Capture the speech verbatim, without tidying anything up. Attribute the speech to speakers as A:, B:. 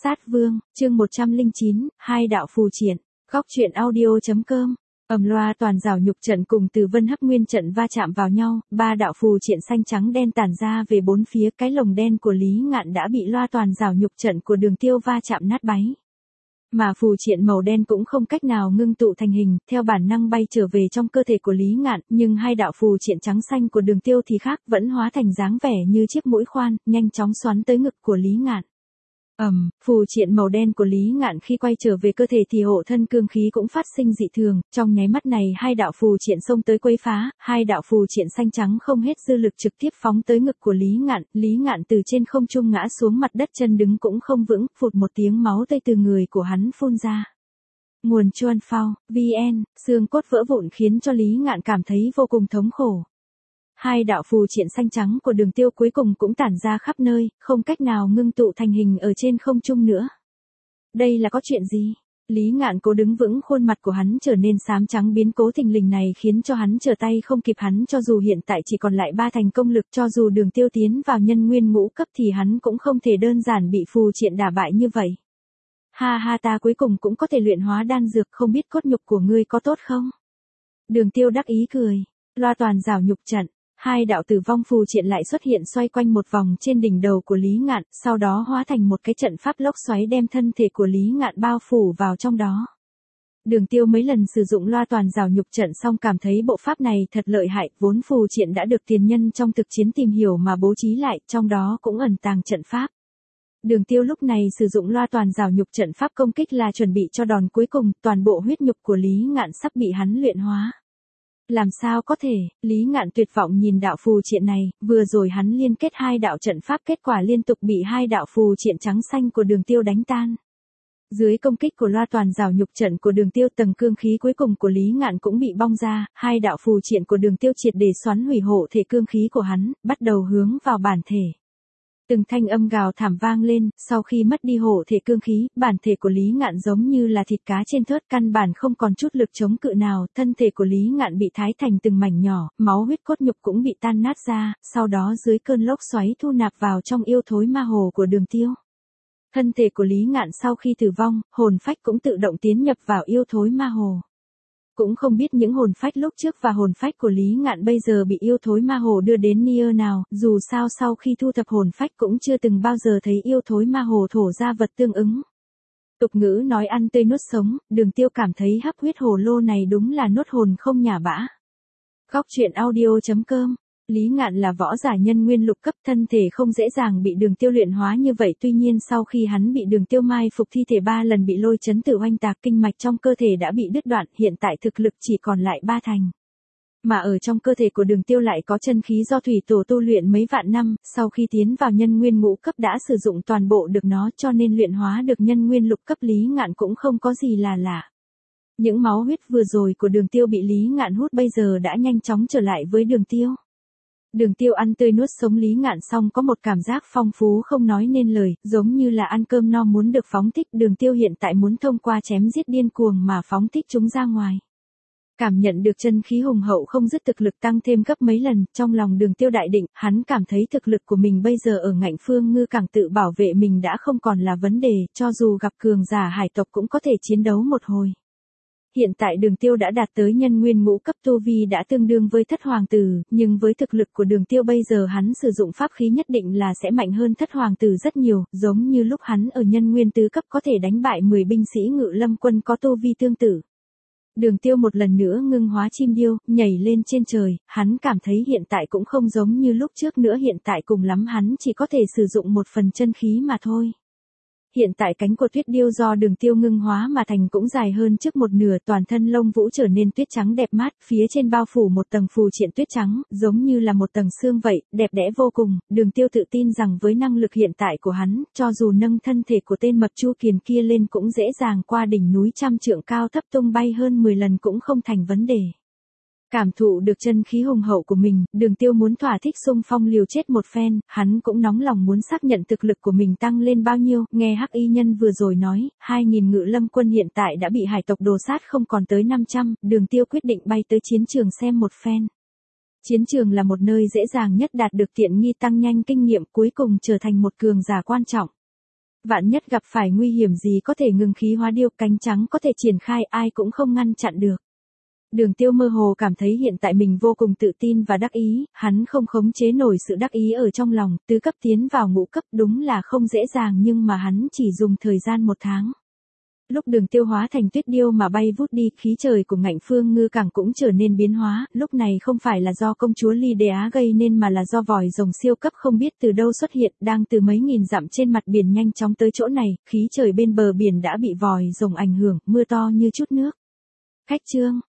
A: Sát Vương, chương một trăm lẻ chín, hai đạo phù triện, góc truyện audio.com. Ầm loa toàn rào nhục trận cùng Từ Vân Hấp Nguyên trận va chạm vào nhau, ba đạo phù triện xanh trắng đen tản ra về bốn phía, cái lồng đen của Lý Ngạn đã bị loa toàn rào nhục trận của Đường Tiêu va chạm nát bấy. Mà phù triện màu đen cũng không cách nào ngưng tụ thành hình, theo bản năng bay trở về trong cơ thể của Lý Ngạn, nhưng hai đạo phù triện trắng xanh của Đường Tiêu thì khác, vẫn hóa thành dáng vẻ như chiếc mũi khoan, nhanh chóng xoắn tới ngực của Lý Ngạn. Ầm, um, phù triện màu đen của Lý Ngạn khi quay trở về cơ thể thì hộ thân cương khí cũng phát sinh dị thường, trong nháy mắt này hai đạo phù triện xông tới quấy phá, hai đạo phù triện xanh trắng không hết dư lực trực tiếp phóng tới ngực của Lý Ngạn, Lý Ngạn từ trên không trung ngã xuống mặt đất, chân đứng cũng không vững, phụt một tiếng máu tươi từ người của hắn phun ra. Nguồn Chuan Phao, vn, xương cốt vỡ vụn khiến cho Lý Ngạn cảm thấy vô cùng thống khổ. Hai đạo phù triện xanh trắng của Đường Tiêu cuối cùng cũng tản ra khắp nơi, không cách nào ngưng tụ thành hình ở trên không trung nữa. Đây là có chuyện gì? Lý Ngạn cố đứng vững, khuôn mặt của hắn trở nên xám trắng, biến cố thình lình này khiến cho hắn trở tay không kịp, hắn cho dù hiện tại chỉ còn lại ba thành công lực, cho dù Đường Tiêu tiến vào nhân nguyên ngũ cấp thì hắn cũng không thể đơn giản bị phù triện đả bại như vậy. Ha ha, ta cuối cùng cũng có thể luyện hóa đan dược, không biết cốt nhục của ngươi có tốt không? Đường Tiêu đắc ý cười, loa toàn rào nhục trận. Hai đạo tử vong phù triện lại xuất hiện xoay quanh một vòng trên đỉnh đầu của Lý Ngạn, sau đó hóa thành một cái trận pháp lốc xoáy đem thân thể của Lý Ngạn bao phủ vào trong đó. Đường Tiêu mấy lần sử dụng loa toàn rào nhục trận xong cảm thấy bộ pháp này thật lợi hại, vốn phù triện đã được tiền nhân trong thực chiến tìm hiểu mà bố trí lại, trong đó cũng ẩn tàng trận pháp. Đường Tiêu lúc này sử dụng loa toàn rào nhục trận pháp công kích là chuẩn bị cho đòn cuối cùng, toàn bộ huyết nhục của Lý Ngạn sắp bị hắn luyện hóa. Làm sao có thể, Lý Ngạn tuyệt vọng nhìn đạo phù triện này, vừa rồi hắn liên kết hai đạo trận pháp, kết quả liên tục bị hai đạo phù triện trắng xanh của Đường Tiêu đánh tan. Dưới công kích của loa toàn rào nhục trận của Đường Tiêu, tầng cương khí cuối cùng của Lý Ngạn cũng bị bong ra, hai đạo phù triện của Đường Tiêu triệt để xoắn hủy hộ thể cương khí của hắn, bắt đầu hướng vào bản thể. Từng thanh âm gào thảm vang lên, sau khi mất đi hộ thể cương khí, bản thể của Lý Ngạn giống như là thịt cá trên thớt, căn bản không còn chút lực chống cự nào, thân thể của Lý Ngạn bị thái thành từng mảnh nhỏ, máu huyết cốt nhục cũng bị tan nát ra, sau đó dưới cơn lốc xoáy thu nạp vào trong yêu thối ma hồ của Đường Tiêu. Thân thể của Lý Ngạn sau khi tử vong, hồn phách cũng tự động tiến nhập vào yêu thối ma hồ. Cũng không biết những hồn phách lúc trước và hồn phách của Lý Ngạn bây giờ bị yêu thối ma hồ đưa đến Nier nào, dù sao sau khi thu thập hồn phách cũng chưa từng bao giờ thấy yêu thối ma hồ thổ ra vật tương ứng. Tục ngữ nói ăn tươi nuốt sống, Đường Tiêu cảm thấy hấp huyết hồ lô này đúng là nuốt hồn không nhả bã. Góc truyện audio.com. Lý Ngạn là võ giả nhân nguyên lục cấp, thân thể không dễ dàng bị Đường Tiêu luyện hóa như vậy, tuy nhiên sau khi hắn bị Đường Tiêu mai phục thi thể ba lần bị lôi chấn tử oanh tạc, kinh mạch trong cơ thể đã bị đứt đoạn, hiện tại thực lực chỉ còn lại ba thành. Mà ở trong cơ thể của Đường Tiêu lại có chân khí do thủy tổ tu luyện mấy vạn năm, sau khi tiến vào nhân nguyên ngũ cấp đã sử dụng toàn bộ được nó, cho nên luyện hóa được nhân nguyên lục cấp Lý Ngạn cũng không có gì là lạ. Những máu huyết vừa rồi của Đường Tiêu bị Lý Ngạn hút bây giờ đã nhanh chóng trở lại với Đường Tiêu. Đường Tiêu ăn tươi nuốt sống Lý Ngạn xong có một cảm giác phong phú không nói nên lời, giống như là ăn cơm no muốn được phóng thích. Đường Tiêu hiện tại muốn thông qua chém giết điên cuồng mà phóng thích chúng ra ngoài. Cảm nhận được chân khí hùng hậu không dứt, thực lực tăng thêm gấp mấy lần, trong lòng Đường Tiêu đại định, hắn cảm thấy thực lực của mình bây giờ ở Ngạnh Phương Ngư Cảng tự bảo vệ mình đã không còn là vấn đề, cho dù gặp cường giả hải tộc cũng có thể chiến đấu một hồi. Hiện tại Đường Tiêu đã đạt tới nhân nguyên ngũ cấp, tu vi đã tương đương với Thất Hoàng Tử, nhưng với thực lực của Đường Tiêu bây giờ hắn sử dụng pháp khí nhất định là sẽ mạnh hơn Thất Hoàng Tử rất nhiều, giống như lúc hắn ở nhân nguyên tứ cấp có thể đánh bại mười binh sĩ Ngự Lâm quân có tu vi tương tự. Đường Tiêu một lần nữa ngưng hóa chim điêu, nhảy lên trên trời, hắn cảm thấy hiện tại cũng không giống như lúc trước nữa, hiện tại cùng lắm hắn chỉ có thể sử dụng một phần chân khí mà thôi. Hiện tại cánh của tuyết điêu do Đường Tiêu ngưng hóa mà thành cũng dài hơn trước một nửa, toàn thân lông vũ trở nên tuyết trắng đẹp mát, phía trên bao phủ một tầng phù triện tuyết trắng, giống như là một tầng sương vậy, đẹp đẽ vô cùng. Đường Tiêu tự tin rằng với năng lực hiện tại của hắn, cho dù nâng thân thể của tên mập Chu Kiền kia lên cũng dễ dàng qua đỉnh núi trăm trượng cao thấp tung bay hơn mười lần cũng không thành vấn đề. Cảm thụ được chân khí hùng hậu của mình, Đường Tiêu muốn thỏa thích xung phong liều chết một phen, hắn cũng nóng lòng muốn xác nhận thực lực của mình tăng lên bao nhiêu, nghe Hắc Y Nhân vừa rồi nói, hai nghìn Ngự Lâm quân hiện tại đã bị hải tộc đồ sát không còn tới năm trăm, Đường Tiêu quyết định bay tới chiến trường xem một phen. Chiến trường là một nơi dễ dàng nhất đạt được tiện nghi tăng nhanh kinh nghiệm, cuối cùng trở thành một cường giả quan trọng. Vạn nhất gặp phải nguy hiểm gì có thể ngừng khí hóa điêu, cánh trắng có thể triển khai, ai cũng không ngăn chặn được. Đường Tiêu mơ hồ cảm thấy hiện tại mình vô cùng tự tin và đắc ý, hắn không khống chế nổi sự đắc ý ở trong lòng, tứ cấp tiến vào ngũ cấp đúng là không dễ dàng nhưng mà hắn chỉ dùng thời gian một tháng. Lúc Đường Tiêu hóa thành tuyết điêu mà bay vút đi, khí trời của Ngạnh Phương Ngư Cảng cũng trở nên biến hóa, lúc này không phải là do công chúa Ly Đế Á gây nên mà là do vòi rồng siêu cấp không biết từ đâu xuất hiện, đang từ mấy nghìn dặm trên mặt biển nhanh chóng tới chỗ này, khí trời bên bờ biển đã bị vòi rồng ảnh hưởng, mưa to như chút nước. Khách trương